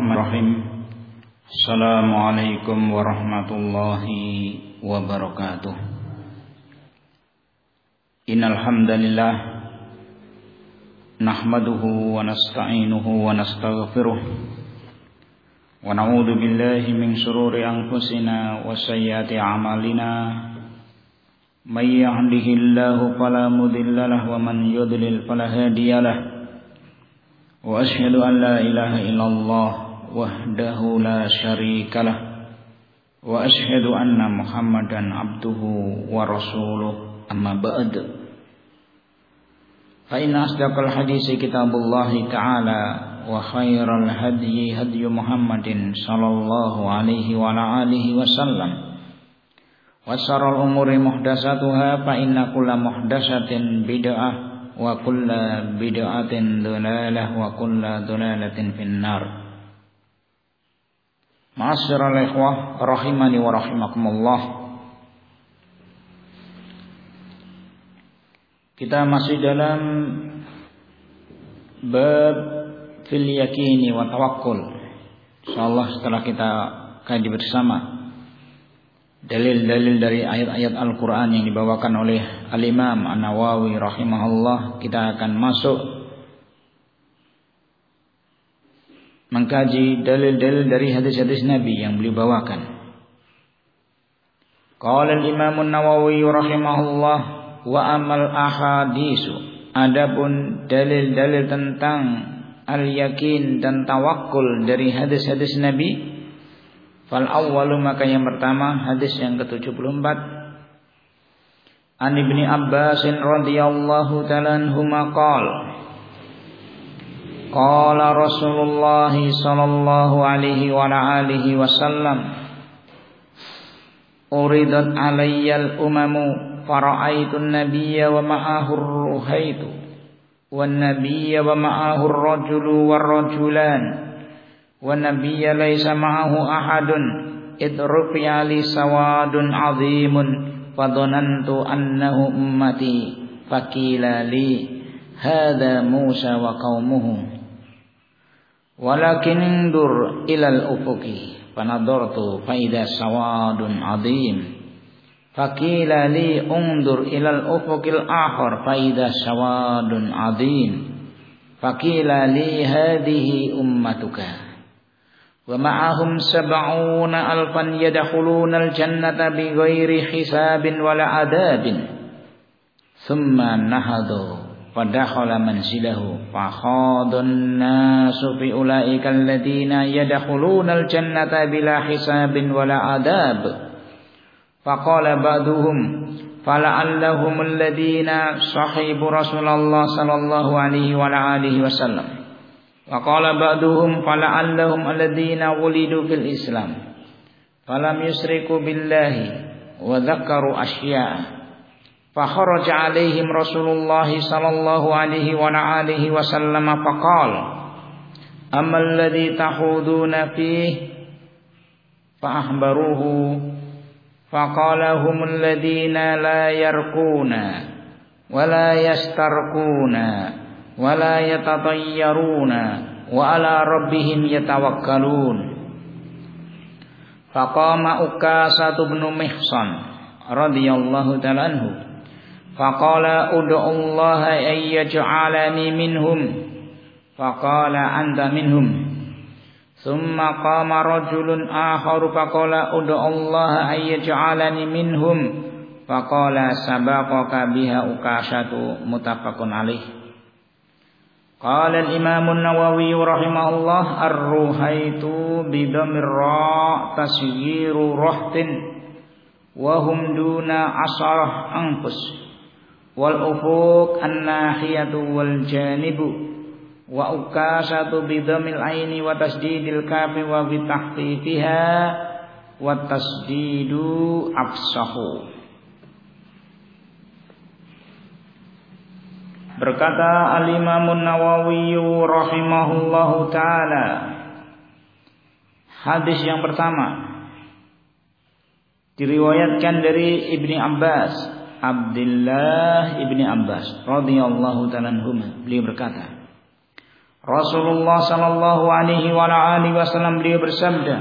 Bismillahirrahmanirrahim. Assalamualaikum warahmatullahi wabarakatuh. Innal hamdalillah nahmaduhu wa nasta'inuhu wa nastaghfiruh wa na'udzu billahi min shururi anfusina wa sayyiati a'malina. May yahdihillahu fala mudilla lahu wa man yudlil fala hadiyalah. Wa asyhadu an la ilaha illallah wahdahu la syarikalah wa asyhadu anna Muhammadan abduhu wa rasuluh, amma ba'd. Fa inna asdaqal hadisi kitabullahi ta'ala wa khairal hadyi hadyu Muhammadin sallallahu alaihi wa ala alihi wasallam. Wa syarrul umuri muhdatsatuha fa inna kulla muhdatsatin bid'ah wa kulla bid'atin dhalalah wa kulla dhalalatin finnar. Ma'asyiral ikhwah rahimani wa rahimakumullah. Kita masih dalam bab fil yakini wa tawakkul. Insyaallah setelah kita kaji bersama dalil-dalil dari ayat-ayat Al-Quran yang dibawakan oleh Al-Imam An-Nawawi rahimahullah, kita akan masuk mengkaji dalil-dalil dari hadis-hadis Nabi yang beliau bawakan. Qala Al-Imam An-Nawawi rahimahullah, wa amal ahadisu, adapun dalil-dalil tentang al-yakin dan tawakkul dari hadis-hadis Nabi, fal awwalu, maka yang pertama hadis yang ke-74, An Ibni Abbas radhiyallahu ta'ala anhuma qala qala Rasulullah sallallahu alaihi wa alihi wasallam, uridat alayyal umamu fara'aitu an-nabiyya wa ma'ahu ar-ruhaitu wan nabiyya wa ma'ahu ar-rajulu war-rajulan وَالنَّبِيَّ لَيْسَ مَعَهُ أَحَدٌ إِذْ رُفِعَ لِي سَوَادٌ عَظِيمٌ فَظَنَنْتُ أَنَّهُ أُمَّتِي فَقِيلَ لِي هَذَا مُوسَى وَقَوْمُهُ وَلَكِنْ انظُرْ إِلَى الْأُفُقِ فَنَظَرْتُ فَإِذَا سَوَادٌ عَظِيمٌ فَقِيلَ لِي انظُرْ إِلَى الْأُفُقِ الْآخَرِ فَإِذَا سَوَادٌ عَظِيمٌ فَقِيلَ لِي هَذِهِ أُمَّتُكَ ومعهم 70,000 يدخلون الجنة بغير حساب ولا عذاب ثم نهضوا فدخل منزله فخاض الناس في أولئك الذين يدخلون الجنة بلا حساب ولا عذاب فقال بعضهم فلعلهم الذين صحبوا رسول الله صلى الله عليه وعلى آله وسلم وقال بعضهم فلعلهم الذين ولدوا في الإسلام فلم يشركوا بالله وذكروا أشياء فخرج عليهم رسول الله صلى الله عليه وعلى آله وسلم فقال أما الذي تخوضون فيه فأخبروه فقال هم الذين لا يرقون ولا يسترقون ولا يتطيرون وعلى ربهم يتوكلون فقام أكاسة بن محصن رضي الله تعالى عنه فقال ادعوا الله أن يجعلني منهم فقال أنت منهم ثم قام رجل آخر فقال ادعوا الله أن يجعلني منهم فقال سبقك بها أكاسة متفق عليه. قال الإمام النووي رحمه الله الروحيت بضم الراء تسيير رهط وهم دون 10 أنفس والأفق الناحية والجانب وأكاسة بضم العين وتشديد الكاف وبتخفيفها والتشديد أفصح. Berkata Al-Imam An-Nawawi rahimahullahu ta'ala, hadis yang pertama diriwayatkan dari Ibni Abbas, Abdullah Ibni Abbas radhiyallahu ta'ala anhuma. Beliau berkata, Rasulullah sallallahu alaihi wasallam beliau bersabda,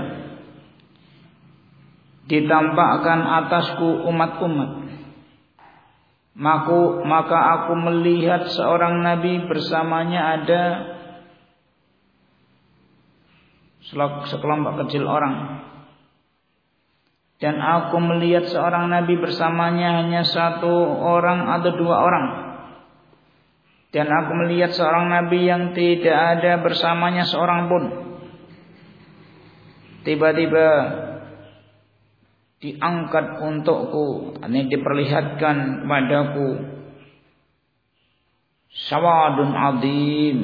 ditampakkan atasku umat-umat, maka aku melihat seorang nabi, bersamanya ada sekelompok kecil orang, dan aku melihat seorang nabi, bersamanya hanya satu orang atau dua orang, dan aku melihat seorang nabi yang tidak ada bersamanya seorang pun. Tiba-tiba diangkat untukku, ini diperlihatkan padaku sawadun adim,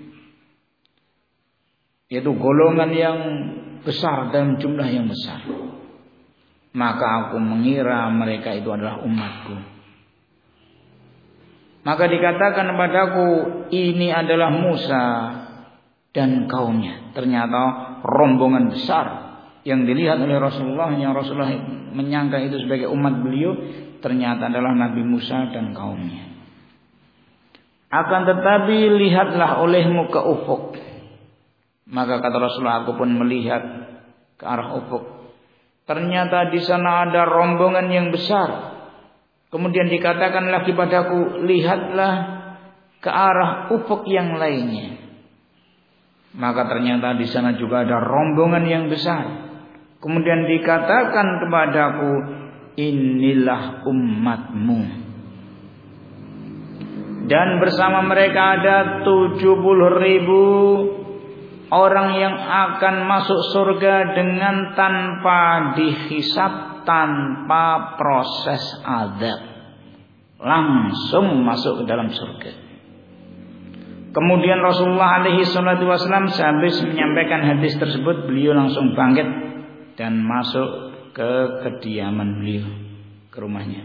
yaitu golongan yang besar dan jumlah yang besar. Maka aku mengira mereka itu adalah umatku. Maka dikatakan padaku, ini adalah Musa dan kaumnya. Ternyata rombongan besar yang dilihat oleh Rasulullah, yang Rasulullah menyangka itu sebagai umat beliau, ternyata adalah Nabi Musa dan kaumnya. Akan tetapi lihatlah olehmu ke ufuk. Maka kata Rasulullah, aku pun melihat ke arah ufuk. Ternyata di sana ada rombongan yang besar. Kemudian dikatakan lagi padaku, lihatlah ke arah ufuk yang lainnya. Maka ternyata di sana juga ada rombongan yang besar. Kemudian dikatakan kepadaku, inilah umatmu. Dan bersama mereka ada 70.000 orang yang akan masuk surga dengan tanpa dihisab, tanpa proses azab, langsung masuk ke dalam surga. Kemudian Rasulullah alaihi salatu wasallam sehabis menyampaikan hadis tersebut, beliau langsung bangkit dan masuk ke kediaman beliau, ke rumahnya.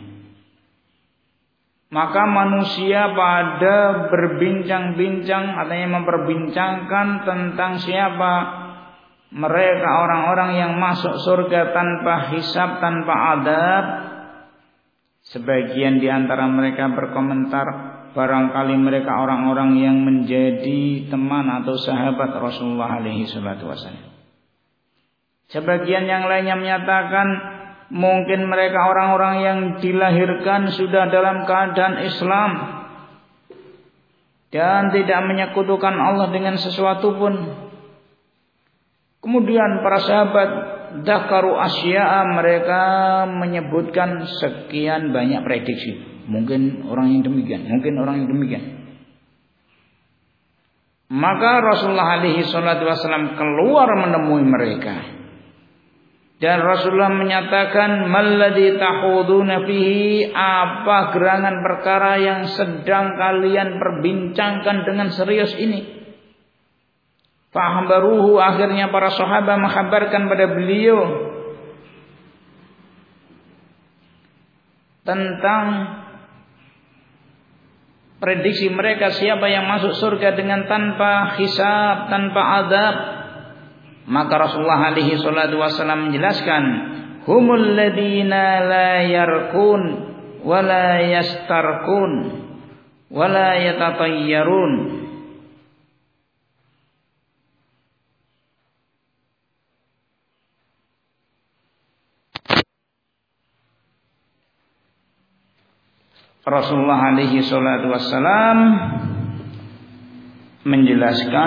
Maka manusia pada berbincang-bincang, artinya memperbincangkan tentang siapa mereka orang-orang yang masuk surga tanpa hisab, tanpa adab. Sebagian di antara mereka berkomentar, barangkali mereka orang-orang yang menjadi teman atau sahabat Rasulullah alaihi salatu wasallam. Sebagian yang lainnya menyatakan mungkin mereka orang-orang yang dilahirkan sudah dalam keadaan Islam dan tidak menyekutukan Allah dengan sesuatu pun. Kemudian para sahabat dzakaru asya'a, mereka menyebutkan sekian banyak prediksi. Mungkin orang yang demikian, mungkin orang yang demikian. Maka Rasulullah alaihi salatu wasallam keluar menemui mereka. Dan Rasulullah menyatakan, malladzi tahuduna fihi, apa gerangan perkara yang sedang kalian perbincangkan dengan serius ini? Fahbaruhu, akhirnya para sahabat menghabarkan pada beliau tentang prediksi mereka siapa yang masuk surga dengan tanpa hisab, tanpa azab. Maka Rasulullah alaihi salatu wasallam menjelaskan, humul ladina la yarkun wa la yastarkun wa la yatatayyarun. Rasulullah alaihi salatu wassalam menjelaskan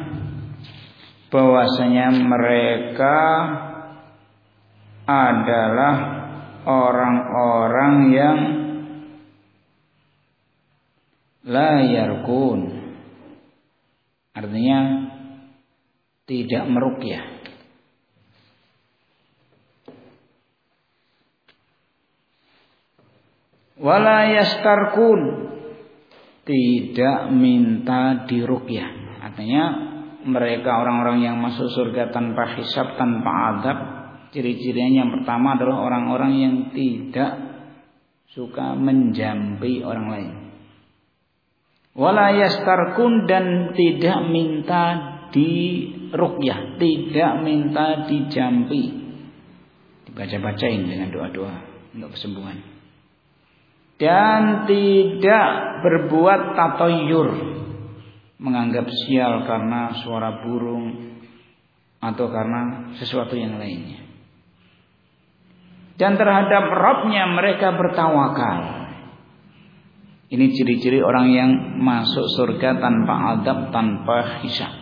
bahwasanya mereka adalah orang-orang yang la yarkun, artinya tidak meruqyah. Wala yastarkun, tidak minta diruqyah. Artinya mereka orang-orang yang masuk surga tanpa hisab, tanpa adab. Ciri-cirinya yang pertama adalah orang-orang yang tidak suka menjampi orang lain. Wala yastarkun, dan tidak minta diruqyah, tidak minta dijampi, dibaca-bacain dengan doa-doa untuk kesembuhan. Dan tidak berbuat tatayyur, menganggap sial karena suara burung atau karena sesuatu yang lainnya. Dan terhadap Rabbnya mereka bertawakal. Ini ciri-ciri orang yang masuk surga tanpa adab, tanpa hisab.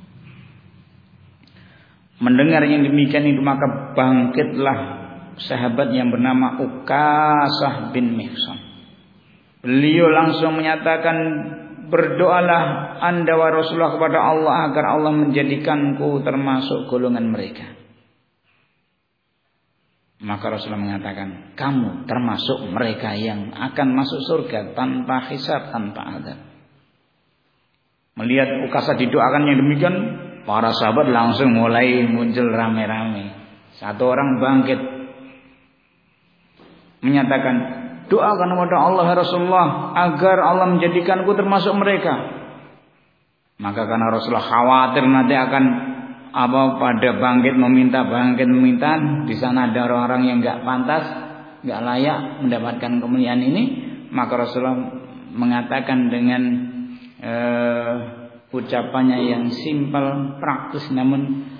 Mendengar yang demikian itu maka bangkitlah sahabat yang bernama Ukasah bin Mihsan. Beliau langsung menyatakan, berdoalah Anda wa Rasulullah kepada Allah agar Allah menjadikanku termasuk golongan mereka. Maka Rasulullah mengatakan, kamu termasuk mereka yang akan masuk surga tanpa hisab, tanpa adab. Melihat Ukasah didoakan yang demikian, para sahabat langsung mulai muncul rame-rame. Satu orang bangkit menyatakan, doakan kepada Allah ya Rasulullah agar Allah menjadikanku termasuk mereka. Maka karena Rasulullah khawatir nanti akan pada bangkit meminta, di sana ada orang-orang yang enggak pantas, enggak layak mendapatkan kemuliaan ini, maka Rasulullah mengatakan dengan ucapannya yang simpel, praktis namun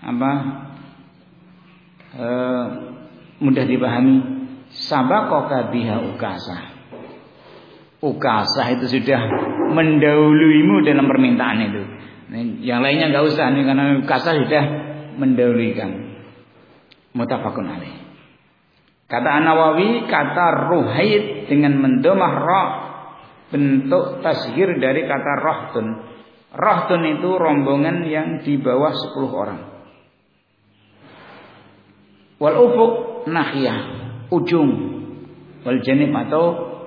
mudah dipahami, sabaqaka biha Ukasah. Ukasah itu sudah mendahuluimu dalam permintaan itu. Yang lainnya enggak usah nih, karena Ukasah sudah mendahulukan. Muttafaqun alaih. Kata An-Nawawi, kata ruhaid dengan mendomah ra bentuk tasghir dari kata rahtun. Rahtun itu rombongan yang di bawah 10 orang. Wal ufuq nahiyah, ujung. Wal janib atau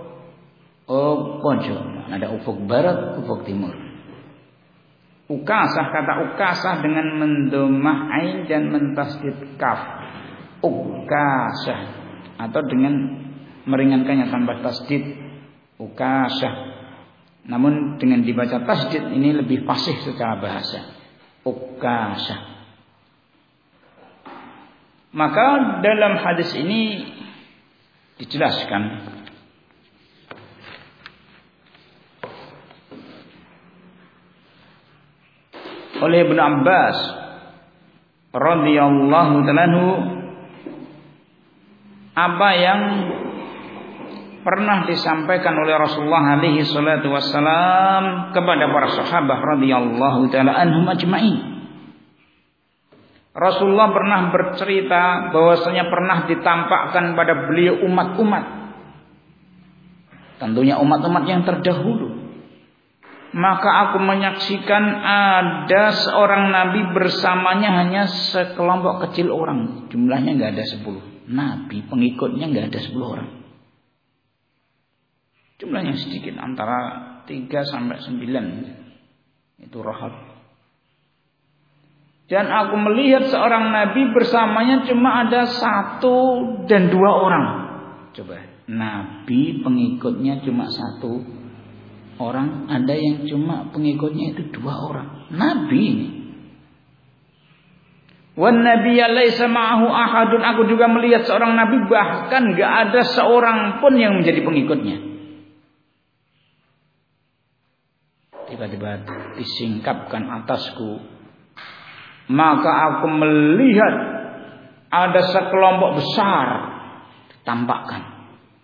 pojok. Ada ufuk barat, ufuk timur. Ukasah, kata Ukasah dengan mendomah ain dan mentasdid kaf. Ukasah, atau dengan meringankannya tanpa tasdid, Ukasah. Namun dengan dibaca tasdid ini lebih fasih secara bahasa. Ukasah. Maka dalam hadis ini dijelaskan oleh Ibnu Abbas radhiyallahu ta'ala anhu apa yang pernah disampaikan oleh Rasulullah alaihi salatu wassalam kepada para sahabat radhiyallahu ta'ala anhum ajma'in. Rasulullah pernah bercerita bahwasanya pernah ditampakkan pada beliau umat-umat, tentunya umat-umat yang terdahulu. Maka aku menyaksikan ada seorang nabi bersamanya hanya sekelompok kecil orang. Jumlahnya enggak ada 10. Nabi pengikutnya enggak ada 10 orang. Jumlahnya sedikit, antara 3 sampai 9. Itu rahab. Dan aku melihat seorang nabi bersamanya cuma ada 1 dan 2 orang. Coba, nabi pengikutnya cuma 1 orang, ada yang cuma pengikutnya itu 2 orang. Nabi ini. Wan nabiyya laisa ma'ahu ahadun. Aku juga melihat seorang nabi bahkan enggak ada seorang pun yang menjadi pengikutnya. Tiba-tiba disingkapkan atasku. Maka aku melihat ada sekelompok besar ditampakkan.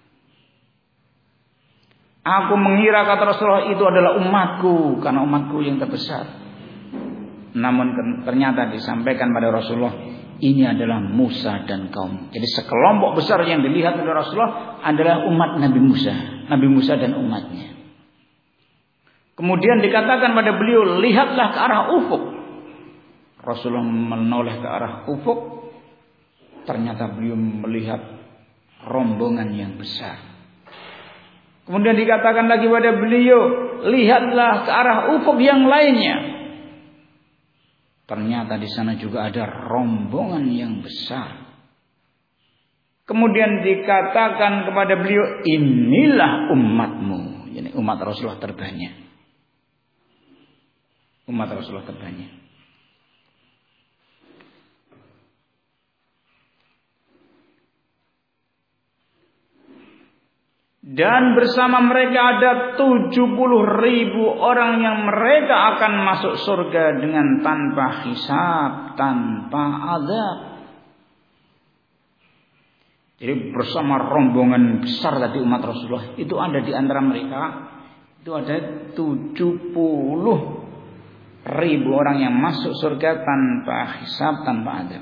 Aku mengira, kata Rasulullah, itu adalah umatku, karena umatku yang terbesar. Namun ternyata disampaikan pada Rasulullah, ini adalah Musa dan kaum. Jadi sekelompok besar yang dilihat oleh Rasulullah adalah umat Nabi Musa dan umatnya. Kemudian dikatakan pada beliau, lihatlah ke arah ufuk. Rasulullah menoleh ke arah ufuk. Ternyata beliau melihat rombongan yang besar. Kemudian dikatakan lagi pada beliau, lihatlah ke arah ufuk yang lainnya. Ternyata di sana juga ada rombongan yang besar. Kemudian dikatakan kepada beliau, inilah umatmu. Jadi umat Rasulullah terbanyak. Umat Rasulullah terbanyak. Dan bersama mereka ada 70.000 orang yang mereka akan masuk surga dengan tanpa hisab, tanpa azab. Jadi bersama rombongan besar tadi umat Rasulullah itu ada di antara mereka itu ada 70.000 orang yang masuk surga tanpa hisab, tanpa azab.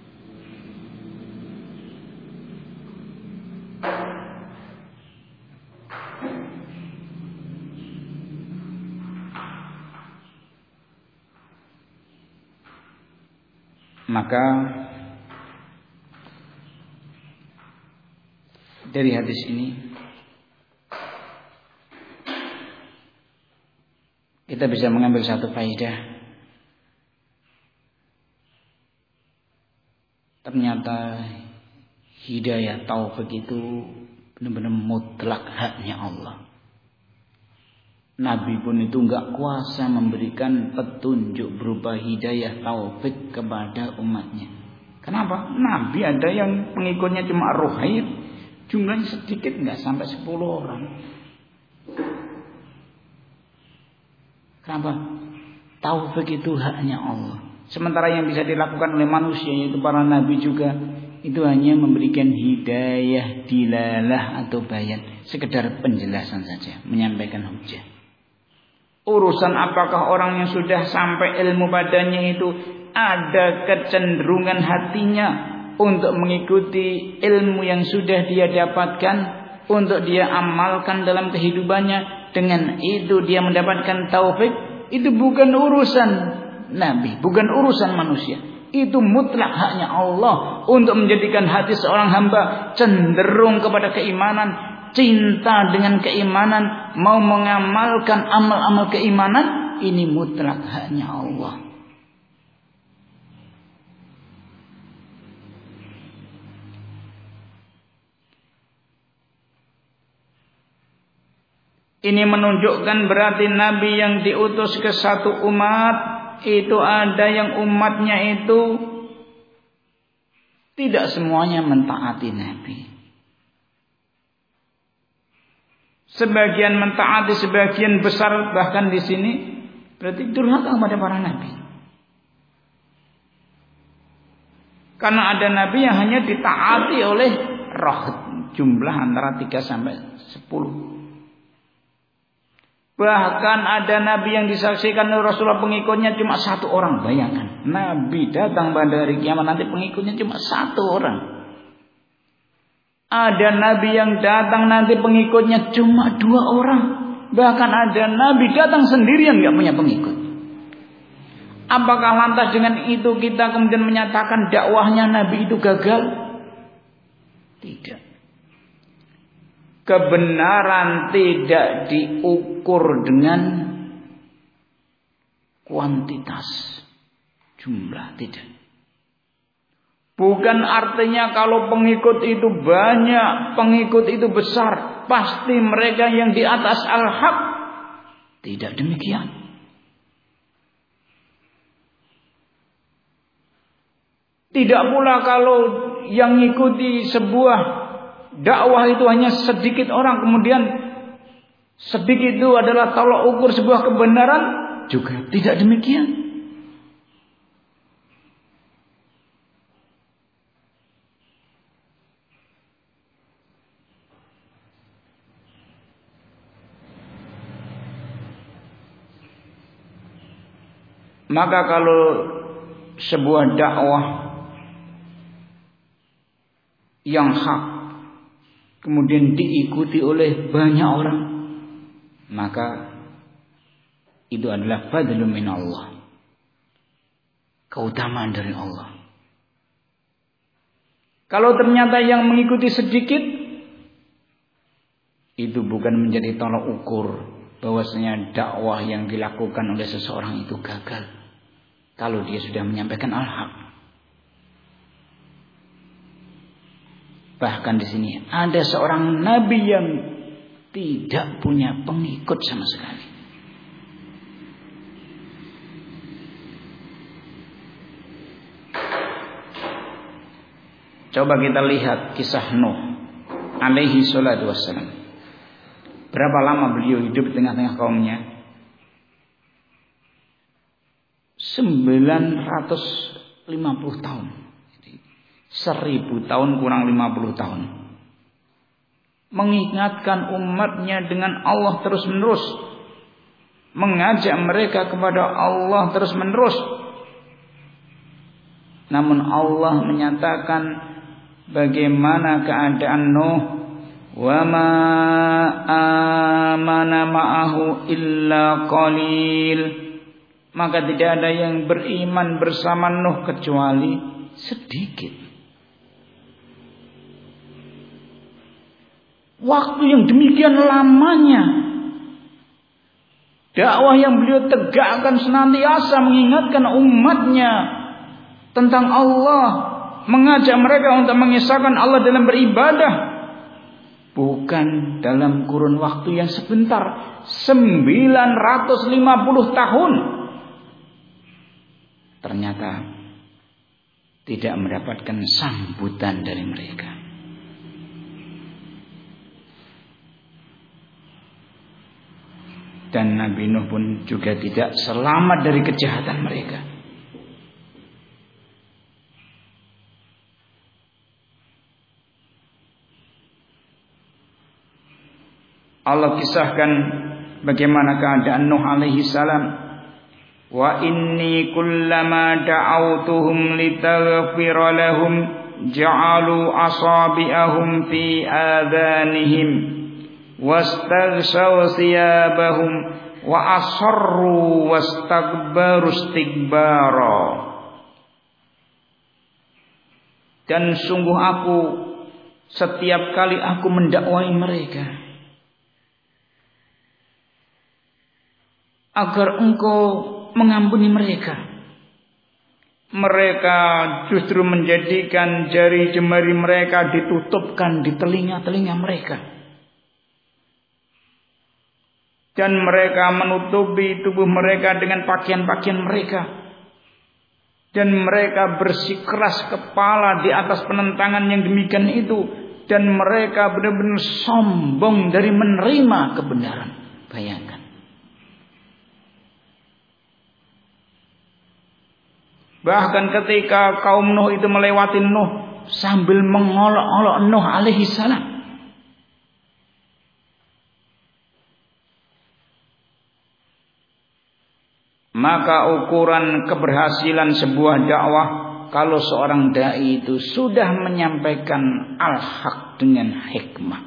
Maka dari hadis ini kita bisa mengambil satu faedah. Ternyata hidayah taufik itu benar-benar mutlak haknya Allah. Nabi pun itu enggak kuasa memberikan petunjuk berupa hidayah taufik kepada umatnya. Kenapa? Nabi ada yang pengikutnya cuma ruhaib, jumlahnya sedikit, enggak sampai 10 orang. Kenapa? Taufik itu haknya Allah. Sementara yang bisa dilakukan oleh manusia yaitu para nabi juga itu hanya memberikan hidayah dilalah atau bayan, sekedar penjelasan saja, menyampaikan hujah. Urusan apakah orang yang sudah sampai ilmu padanya itu ada kecenderungan hatinya untuk mengikuti ilmu yang sudah dia dapatkan, untuk dia amalkan dalam kehidupannya, dengan itu dia mendapatkan taufik. Itu bukan urusan nabi, bukan urusan manusia. Itu mutlak haknya Allah untuk menjadikan hati seorang hamba cenderung kepada keimanan, cinta dengan keimanan, mau mengamalkan amal-amal keimanan. Ini mutlak haknya Allah. Ini menunjukkan berarti Nabi yang diutus ke satu umat itu ada yang umatnya itu tidak semuanya mentaati Nabi. Sebagian mentaati, sebagian besar bahkan di sini berarti durhaka kepada para nabi. Karena ada nabi yang hanya ditaati oleh roh, jumlah antara 3 sampai 10. Bahkan ada nabi yang disaksikan oleh Rasulullah pengikutnya cuma 1 orang. Bayangkan, nabi datang pada hari kiamat nanti pengikutnya cuma 1 orang. Ada nabi yang datang nanti pengikutnya cuma 2 orang. Bahkan ada nabi datang sendirian gak punya pengikut. Apakah lantas dengan itu kita kemudian menyatakan dakwahnya nabi itu gagal? Tidak. Kebenaran tidak diukur dengan kuantitas, jumlah, tidak. Bukan artinya kalau pengikut itu banyak, pengikut itu besar, pasti mereka yang di atas al-haq. Tidak demikian. Tidak pula kalau yang mengikuti sebuah dakwah itu hanya sedikit orang, kemudian sedikit itu adalah tolak ukur sebuah kebenaran, juga tidak demikian. Maka kalau sebuah dakwah yang hak kemudian diikuti oleh banyak orang, maka itu adalah fadlun min Allah, keutamaan dari Allah. Kalau ternyata yang mengikuti sedikit, itu bukan menjadi tolak ukur bahwasanya dakwah yang dilakukan oleh seseorang itu gagal kalau dia sudah menyampaikan al-haq. Bahkan di sini ada seorang nabi yang tidak punya pengikut sama sekali. Coba kita lihat kisah Nuh alaihi salatu wassalam. Berapa lama beliau hidup di tengah-tengah kaumnya? 950 tahun. 1000 tahun kurang 50 tahun. Mengingatkan umatnya dengan Allah terus-menerus. Mengajak mereka kepada Allah terus-menerus. Namun Allah menyatakan bagaimana keadaan Nuh. Wa ma amana ma'ahu illa qalil. Maka tidak ada yang beriman bersama Nuh kecuali sedikit. Waktu yang demikian lamanya, dakwah yang beliau tegakkan senantiasa mengingatkan umatnya tentang Allah, mengajak mereka untuk mengisahkan Allah dalam beribadah, bukan dalam kurun waktu yang sebentar, 950 tahun. Ternyata tidak mendapatkan sambutan dari mereka. Dan Nabi Nuh pun juga tidak selamat dari kejahatan mereka. Allah kisahkan bagaimana keadaan Nuh alaihi salam. Wa inni kullama da'awtuhum litaghfira lahum ja'alu asabi'ahum fi adhanihim wastaghshaw thiyabahum wa asarru wastakbaru istikbara. Dan sungguh aku setiap kali aku mendakwai mereka agar engkau mengampuni mereka, mereka justru menjadikan jari jemari mereka ditutupkan di telinga-telinga mereka, dan mereka menutupi tubuh mereka dengan pakaian-pakaian mereka, dan mereka bersikeras kepala di atas penentangan yang demikian itu, dan mereka benar-benar sombong dari menerima kebenaran. Bayangkan. Bahkan ketika kaum Nuh itu melewati Nuh sambil mengolok-olok Nuh alaihi salam, maka ukuran keberhasilan sebuah dakwah kalau seorang dai itu sudah menyampaikan al-haq dengan hikmah,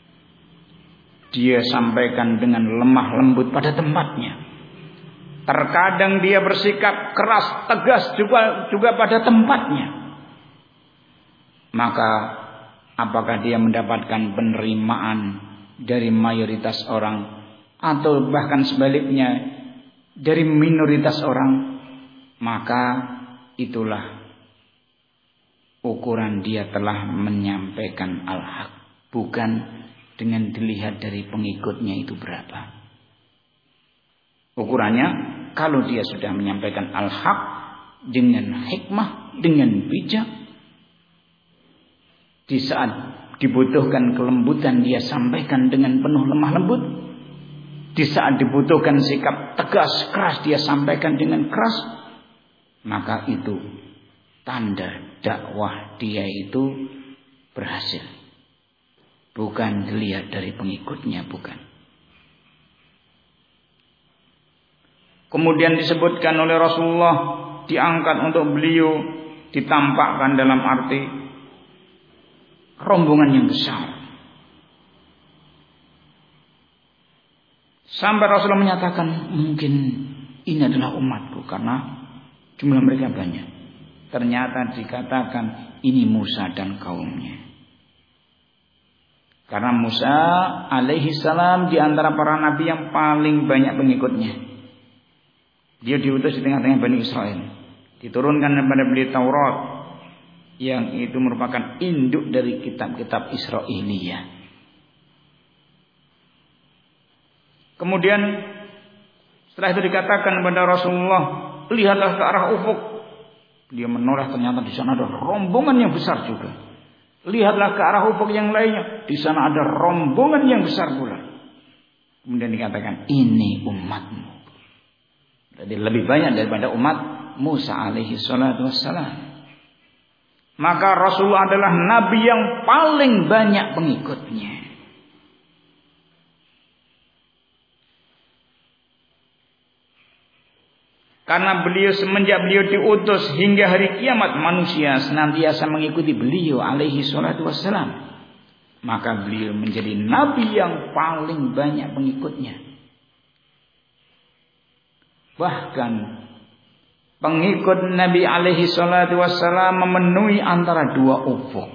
dia sampaikan dengan lemah lembut pada tempatnya. Terkadang dia bersikap keras, tegas juga pada tempatnya. Maka apakah dia mendapatkan penerimaan dari mayoritas orang atau bahkan sebaliknya dari minoritas orang? Maka itulah ukuran dia telah menyampaikan al-haq, bukan dengan dilihat dari pengikutnya itu berapa. Ukurannya kalau dia sudah menyampaikan al-haq dengan hikmah, dengan bijak, di saat dibutuhkan kelembutan dia sampaikan dengan penuh lemah lembut, di saat dibutuhkan sikap tegas keras dia sampaikan dengan keras, maka itu tanda dakwah dia itu berhasil. Bukan dilihat dari pengikutnya, bukan. Kemudian disebutkan oleh Rasulullah, diangkat untuk beliau ditampakkan dalam arti rombongan yang besar. Sampai Rasulullah menyatakan mungkin ini adalah umatku karena jumlah mereka banyak. Ternyata dikatakan ini Musa dan kaumnya. Karena Musa alaihi salam di antara para nabi yang paling banyak pengikutnya. Dia diutus di tengah-tengah Bani Israel. Diturunkan kepada beliau Taurat, yang itu merupakan induk dari kitab-kitab Israiliyah. Kemudian setelah itu dikatakan kepada Rasulullah, lihatlah ke arah ufuk. Dia menoleh, ternyata di sana ada rombongan yang besar juga. Lihatlah ke arah ufuk yang lainnya, di sana ada rombongan yang besar pula. Kemudian dikatakan ini umatmu. Berarti lebih banyak daripada umat Musa alaihi salatu wassalam. Maka Rasul adalah nabi yang paling banyak pengikutnya. Karena beliau semenjak beliau diutus hingga hari kiamat manusia senantiasa mengikuti beliau alaihi salatu wassalam. Maka beliau menjadi nabi yang paling banyak pengikutnya. Bahkan pengikut Nabi alaihi salatu wassalam memenuhi antara dua ufuk.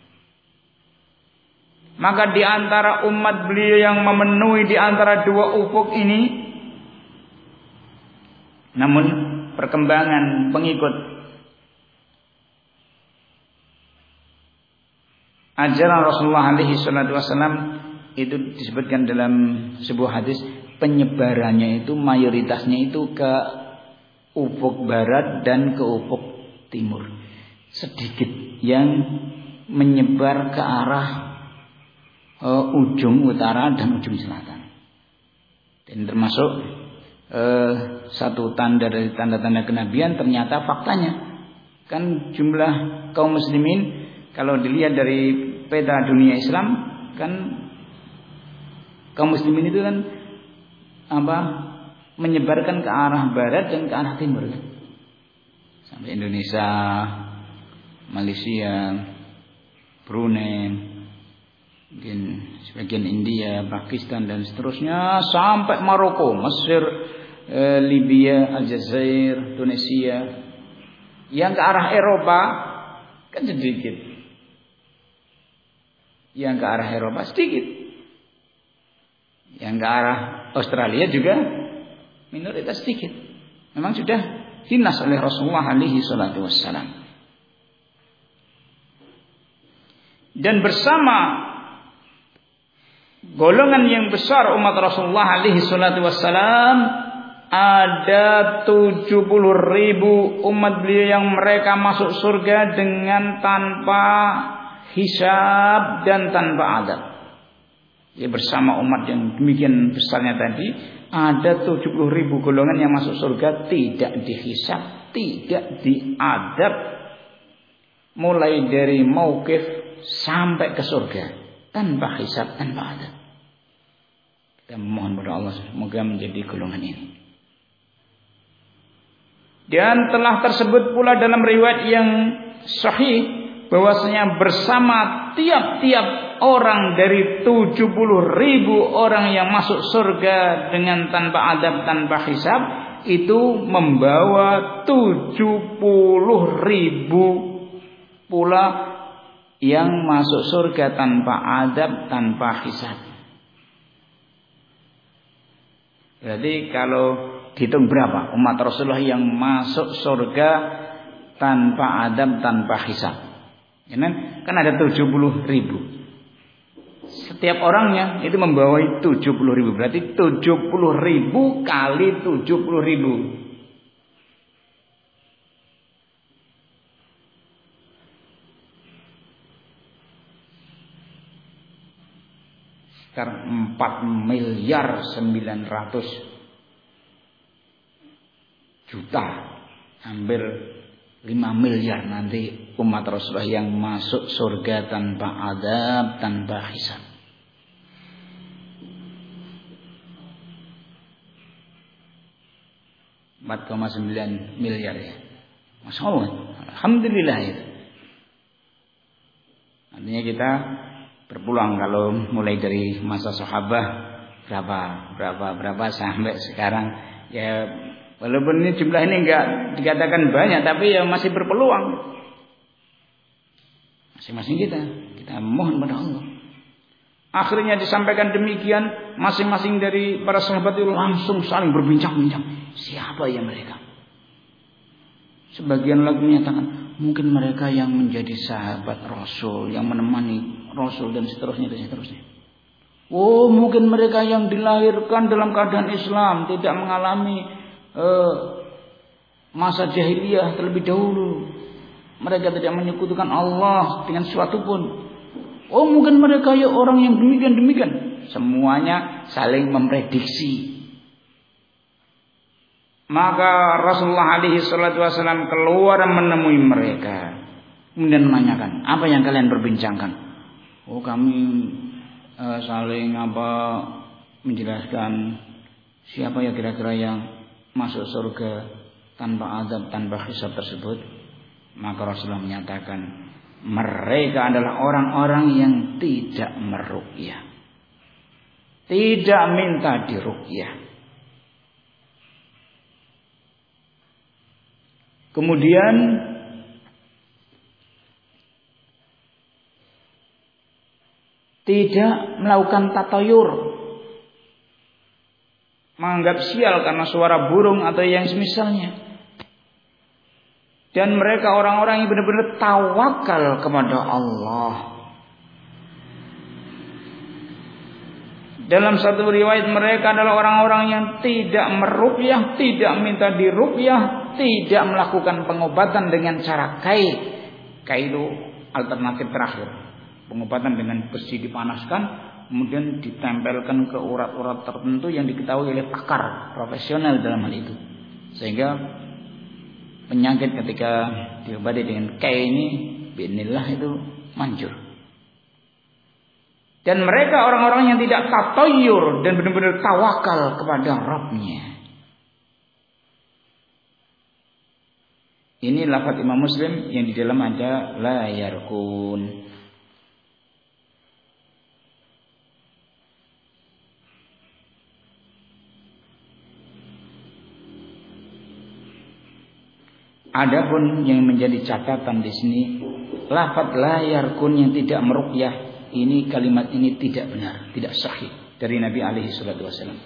Maka di antara umat beliau yang memenuhi di antara dua ufuk ini, namun perkembangan pengikut ajaran Rasulullah alaihi salatu wasallam itu disebutkan dalam sebuah hadis, penyebarannya itu mayoritasnya itu ke ufuk barat dan ke ufuk timur. Sedikit yang menyebar ke arah ujung utara dan ujung selatan. Dan termasuk satu tanda dari tanda-tanda kenabian, ternyata faktanya kan jumlah kaum muslimin kalau dilihat dari peta dunia Islam kan kaum muslimin itu kan menyebarkan ke arah barat dan ke arah timur kan? Sampai Indonesia, Malaysia, Brunei, mungkin sebagian India, Pakistan dan seterusnya sampai Maroko, Mesir, Libya, Aljazair, Tunisia. Yang ke arah Eropa kan sedikit. Yang ke arah Eropa sedikit. Yang ke arah Australia juga minoritas sedikit. Memang sudah dinas oleh Rasulullah alaihi salatu wassalam. Dan bersama golongan yang besar umat Rasulullah alaihi salatu wassalam ada 70.000 umat beliau yang mereka masuk surga dengan tanpa hisab dan tanpa adab. Ya, bersama umat yang demikian besarnya tadi ada 70.000 golongan yang masuk surga tidak dihisab, tidak diadab, mulai dari mauqif sampai ke surga tanpa hisab, tanpa adab. Kita mohon kepada Allah semoga menjadi golongan ini. Dan telah tersebut pula dalam riwayat yang sahih bahwasanya bersama tiap-tiap orang dari 70.000 orang yang masuk surga dengan tanpa adab, tanpa hisab, itu membawa 70.000 pula yang masuk surga tanpa adab, tanpa hisab. Jadi kalau dihitung berapa umat Rasulullah yang masuk surga tanpa adab, tanpa hisab? Kan ada 70.000. Setiap orangnya itu membawa 70.000. Berarti 70.000 kali 70.000. Sekarang 4.900.000.000, hampir 5 miliar nanti umat Rasulullah yang masuk surga tanpa adab, tanpa hisab. $4,9 miliar ya. Masya Allah, alhamdulillah ya. Artinya kita berpeluang kalau mulai dari masa sahabat berapa sampai sekarang ya, walaupun ini jumlah ini enggak dikatakan banyak, tapi ya masih berpeluang. Masing-masing kita mohon pada Allah. Akhirnya disampaikan demikian, masing-masing dari para sahabat itu langsung saling berbincang-bincang, siapa ya mereka? Sebagian lagi menyatakan mungkin mereka yang menjadi sahabat Rasul, yang menemani Rasul dan seterusnya. Oh, mungkin mereka yang dilahirkan dalam keadaan Islam, tidak mengalami masa jahiliyah terlebih dahulu. Mereka tidak menyekutukan Allah dengan sesuatu pun. Oh, mungkin mereka ya orang yang demikian. semuanya saling memprediksi. Maka Rasulullah alaihi salatu wasallam keluar menemui mereka, kemudian menanyakan, apa yang kalian perbincangkan? Oh, kami saling menjelaskan siapa ya kira-kira yang masuk surga tanpa azab, tanpa hisab tersebut. Maka Rasulullah menyatakan, mereka adalah orang-orang yang tidak meruqyah, tidak minta diruqyah. Kemudian tidak melakukan tatayur, menganggap sial karena suara burung atau yang semisalnya. Dan mereka orang-orang yang benar-benar tawakal kepada Allah. Dalam satu riwayat mereka adalah orang-orang yang tidak meruqyah, tidak minta diruqyah, tidak melakukan pengobatan dengan cara kai. Kai itu alternatif terakhir. Pengobatan dengan besi dipanaskan, kemudian ditempelkan ke urat-urat tertentu yang diketahui oleh pakar profesional dalam hal itu. Sehingga penyakit ketika diobati dengan kai ini bi'nillah itu manjur. Dan mereka orang-orang yang tidak tatayur dan benar-benar tawakal kepada Rabb-Nya. Ini lafaz Imam Muslim yang di dalam ada la yarkun. Adapun yang menjadi catatan di sini, lafaz la yarkun yang tidak meruqyah, ini kalimat ini tidak benar, tidak sahih dari Nabi alaihi salatu wasallam.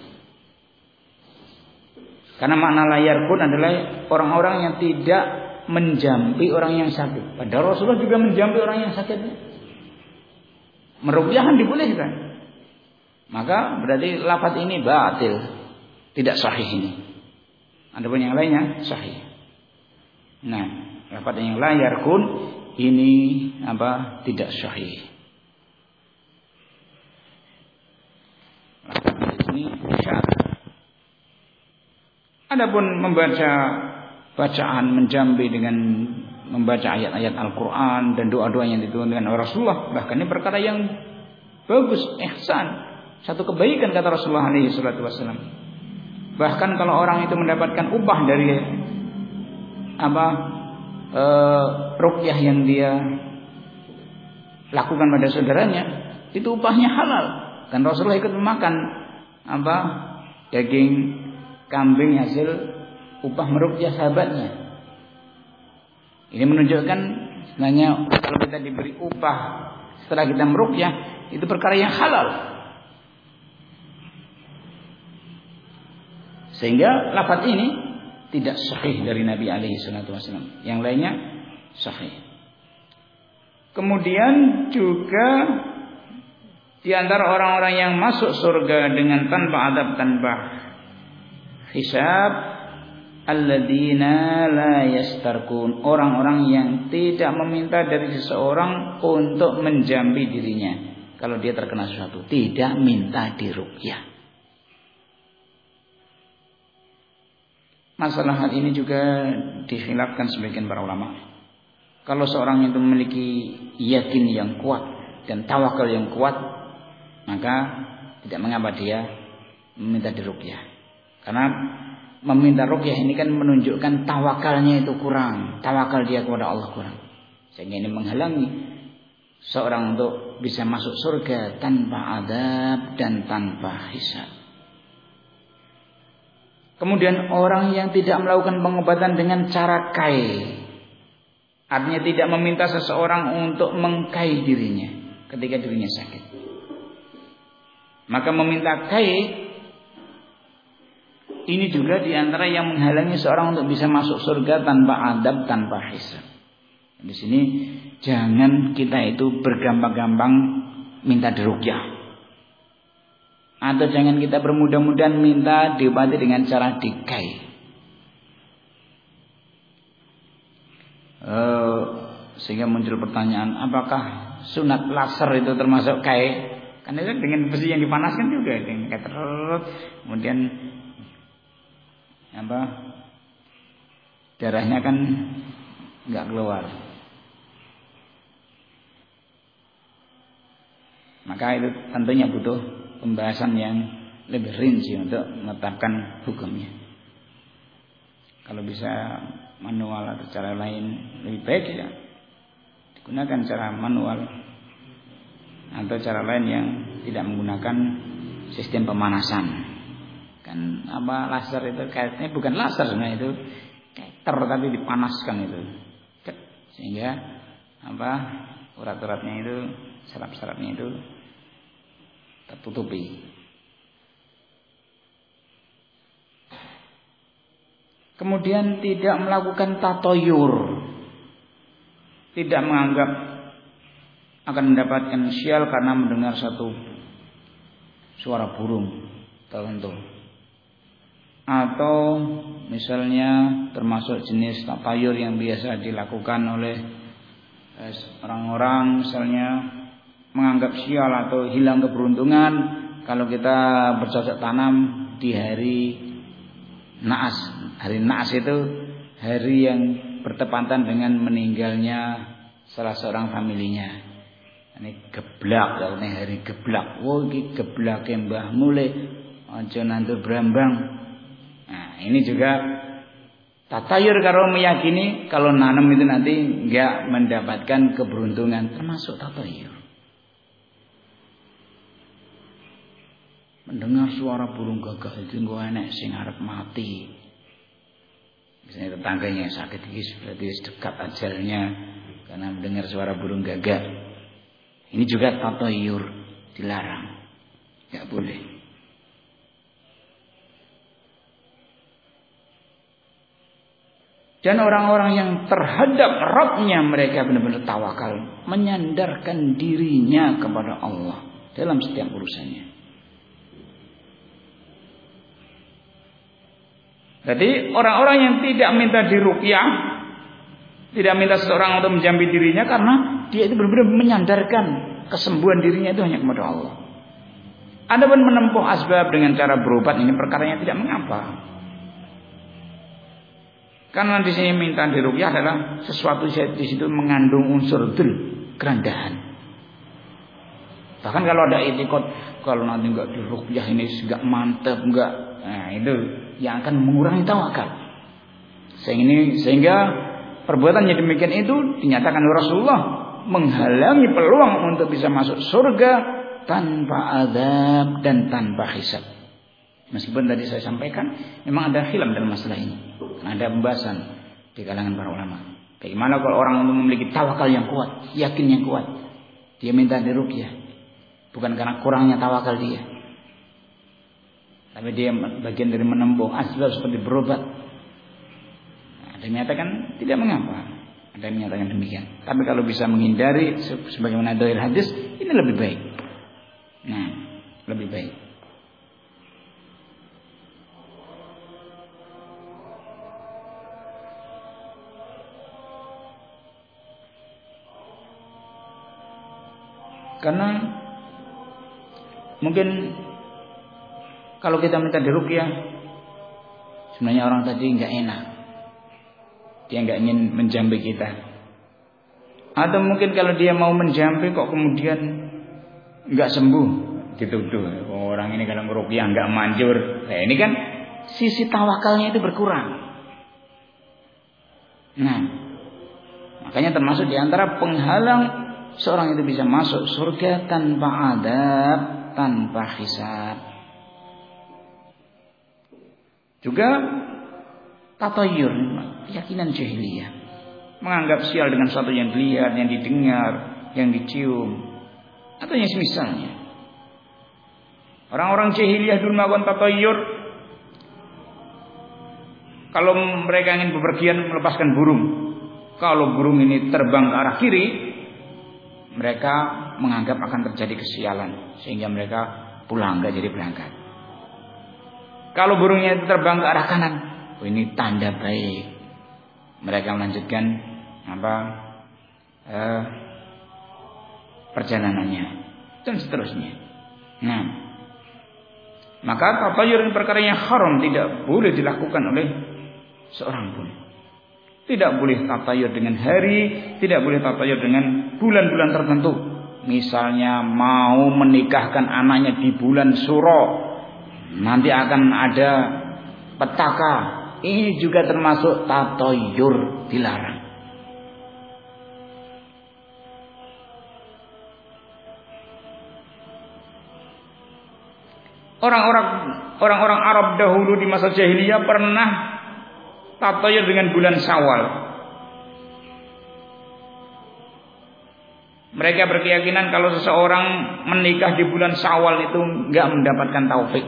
Karena makna la yarkun adalah orang-orang yang tidak menjampi orang yang sakit. Padahal Rasulullah juga menjampi orang yang sakit. Meruqyah dibolehkan. Maka berarti lafaz ini batil, tidak sahih ini. Adapun yang lainnya sahih. Nah, lafaz yang la yarkun ini tidak sahih. Lafaz ini syarat. Adapun membaca bacaan menjambi dengan membaca ayat-ayat Al-Qur'an dan doa-doa yang diturunkan oleh Rasulullah, bahkan ini perkara yang bagus, ihsan, satu kebaikan kata Rasulullah alaihi salatu wasallam. Bahkan kalau orang itu mendapatkan upah dari ruqyah yang dia lakukan pada saudaranya, itu upahnya halal. Dan Rasulullah ikut memakan daging kambing hasil upah meruqyah sahabatnya. Ini menunjukkan sebenarnya kalau kita diberi upah setelah kita meruqyah, itu perkara yang halal. Sehingga lafaz ini tidak sahih dari Nabi alaihi salatu wasallam. Yang lainnya sahih. Kemudian juga di antara orang-orang yang masuk surga dengan tanpa adab, tanpa hisab, alladzina la yastarkun, orang-orang yang tidak meminta dari seseorang untuk menjambi dirinya kalau dia terkena sesuatu, tidak minta diruqyah. Masalah hal ini juga dikhilafkan sebagian para ulama. Kalau seorang itu memiliki yakin yang kuat dan tawakal yang kuat, maka tidak mengapa dia meminta diruqyah. Karena meminta ruqyah ini kan menunjukkan tawakalnya itu kurang, tawakal dia kepada Allah kurang. Sehingga ini menghalangi seorang untuk bisa masuk surga tanpa adab dan tanpa hisab. Kemudian orang yang tidak melakukan pengobatan dengan cara kai, artinya tidak meminta seseorang untuk mengkai dirinya ketika dirinya sakit, maka meminta kai ini juga diantara yang menghalangi seorang untuk bisa masuk surga tanpa adab, tanpa hisab. Di sini jangan kita itu bergampang-gampang minta diruqyah. Atau jangan kita bermudah-mudahan minta diobati dengan cara dikai. Sehingga muncul pertanyaan, apakah sunat laser itu termasuk kai? Karena itu dengan besi yang dipanaskan juga, dengan keterut, kemudian darahnya kan nggak keluar. Maka itu tentunya butuh pembahasan yang lebih rinci untuk menetapkan hukumnya. Kalau bisa manual atau cara lain lebih baik ya digunakan cara manual atau cara lain yang tidak menggunakan sistem pemanasan. Kan laser itu kayaknya bukan laser sebenarnya, itu keter tapi dipanaskan itu. Sehingga urat-uratnya itu, saraf-sarafnya itu tertutupi. Kemudian tidak melakukan tatoyur, tidak menganggap akan mendapatkan sial karena mendengar satu suara burung tertentu, atau misalnya termasuk jenis tatayur yang biasa dilakukan oleh orang-orang, misalnya menganggap sial atau hilang keberuntungan kalau kita bercocok tanam di hari Naas. Hari Naas itu hari yang bertepatan dengan meninggalnya salah seorang familinya. Ini geblak, ini hari geblak. Oh, ini geblak Mbah Mule, aja nandur brambang. Nah, ini juga tatayur kalau meyakini kalau nanam itu nanti enggak mendapatkan keberuntungan, termasuk tatayur. Mendengar suara burung gagak itu engko enek sing arep mati. Misalnya tetangganya sakit berarti dekat ajalnya karena mendengar suara burung gagak. Ini juga tatayur, dilarang. Enggak boleh. Dan orang-orang yang terhadap Rabbnya mereka benar-benar tawakal, menyandarkan dirinya kepada Allah dalam setiap urusannya. Jadi orang-orang yang tidak minta diruqyah, tidak minta seseorang untuk menjampi dirinya karena dia itu benar-benar menyandarkan kesembuhan dirinya itu hanya kepada Allah. Adapun menempuh asbab dengan cara berobat ini perkaranya tidak mengapa. Karena di sini minta diruqyah adalah sesuatu di situ mengandung unsur kerendahan. Bahkan kalau ada etikot, kalau nanti enggak diruqyah ini enggak mantap, enggak, nah itu yang akan mengurangi tawakal. Sehingga perbuatan yang demikian itu dinyatakan oleh Rasulullah menghalangi peluang untuk bisa masuk surga tanpa azab dan tanpa hisab. Meskipun tadi saya sampaikan memang ada khilaf dalam masalah ini. Ada pembahasan di kalangan para ulama. Bagaimana kalau orang memiliki tawakal yang kuat, yakin yang kuat, dia minta diruqyah, bukan karena kurangnya tawakal dia, tapi dia bagian dari menempuh asbab seperti berobat. Ada yang menyatakan tidak mengapa, ada yang menyatakan demikian. Tapi kalau bisa menghindari sebagaimana dalil hadis, ini lebih baik. Nah, lebih baik. Karena mungkin kalau kita minta diruqyah, sebenarnya orang tadi enggak enak, dia enggak ingin menjampi kita. Atau mungkin kalau dia mau menjampi kok kemudian enggak sembuh, dituduh orang ini kalau meruqyah enggak manjur. Nah, ini kan sisi tawakalnya itu berkurang. Nah, makanya termasuk di antara penghalang seorang itu bisa masuk surga tanpa adab, tanpa hisab. Juga tatayur, keyakinan jahiliyah, menganggap sial dengan sesuatu yang dilihat, yang didengar, yang dicium, atau yang semisalnya. Orang-orang jahiliyah dulu melakukan tatayur. Kalau mereka ingin bepergian melepaskan burung, kalau burung ini terbang ke arah kiri, mereka menganggap akan terjadi kesialan, sehingga mereka pulang enggak jadi berangkat. Kalau burungnya itu terbang ke arah kanan, ini tanda baik. Mereka melanjutkan perjalanannya dan seterusnya. Nah, maka tatayur ini perkara yang haram, tidak boleh dilakukan oleh seorang pun. Tidak boleh tatayur dengan hari, tidak boleh tatayur dengan bulan-bulan tertentu. Misalnya mau menikahkan anaknya di bulan Suro, nanti akan ada petaka. Ini juga termasuk tatayur, dilarang. Orang-orang Arab dahulu di masa jahiliyah pernah tatayur dengan bulan Syawal. Mereka berkeyakinan kalau seseorang menikah di bulan Syawal itu enggak mendapatkan taufik.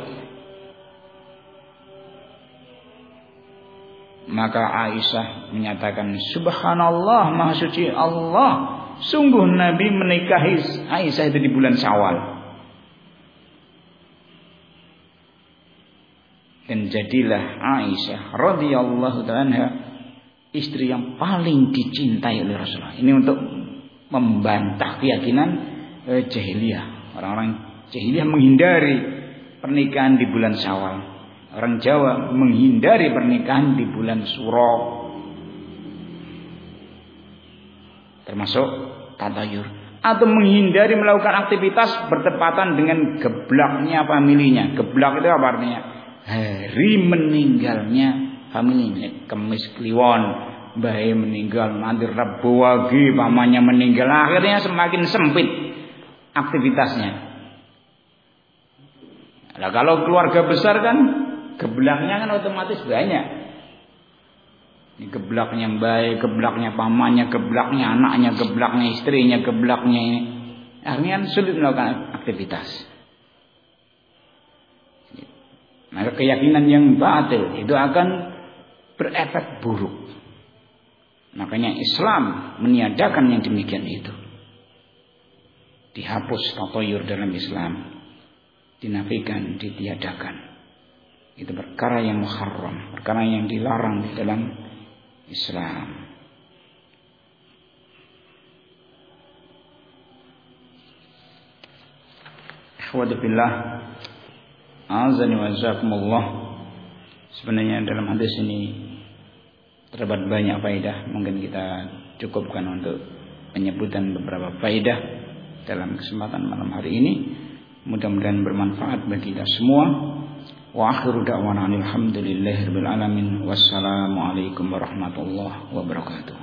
Maka Aisyah menyatakan, subhanallah, maha suci Allah, sungguh Nabi menikahi Aisyah itu di bulan Syawal. Dan jadilah Aisyah radhiyallahu ta'ala istri yang paling dicintai oleh Rasulullah. Ini untuk membantah keyakinan jahiliyah. Orang-orang jahiliyah menghindari pernikahan di bulan Syawal. Orang Jawa menghindari pernikahan di bulan Suro. Termasuk tatayur. Atau menghindari melakukan aktivitas bertepatan dengan geblaknya familinya. Geblak itu apa artinya? Hari meninggalnya familinya. Kemis Kliwon, bayi meninggal, nanti Rabu Wage pamannya meninggal. Akhirnya semakin sempit aktivitasnya. Nah, kalau keluarga besar kan geblaknya kan otomatis banyak. Ini geblaknya bayi, geblaknya pamannya, geblaknya anaknya, geblaknya istrinya, geblaknya ini. Akhirnya kan sulit melakukan aktivitas. Maka keyakinan yang batil itu akan berefek buruk. Makanya Islam meniadakan yang demikian itu. Dihapus tatayur dalam Islam, dinafikan, ditiadakan. Itu perkara yang muharram, perkara yang dilarang di dalam Islam. Ikhwati fillah, azani wa jazakumullah. Sebenarnya dalam hadis ini terdapat banyak faedah. Mungkin kita cukupkan untuk penyebutan beberapa faedah dalam kesempatan malam hari ini. Mudah-mudahan bermanfaat bagi kita semua. Wa akhiru da'wana alhamdulillahirabbil alamin. Wassalamualaikum warahmatullahi wabarakatuh.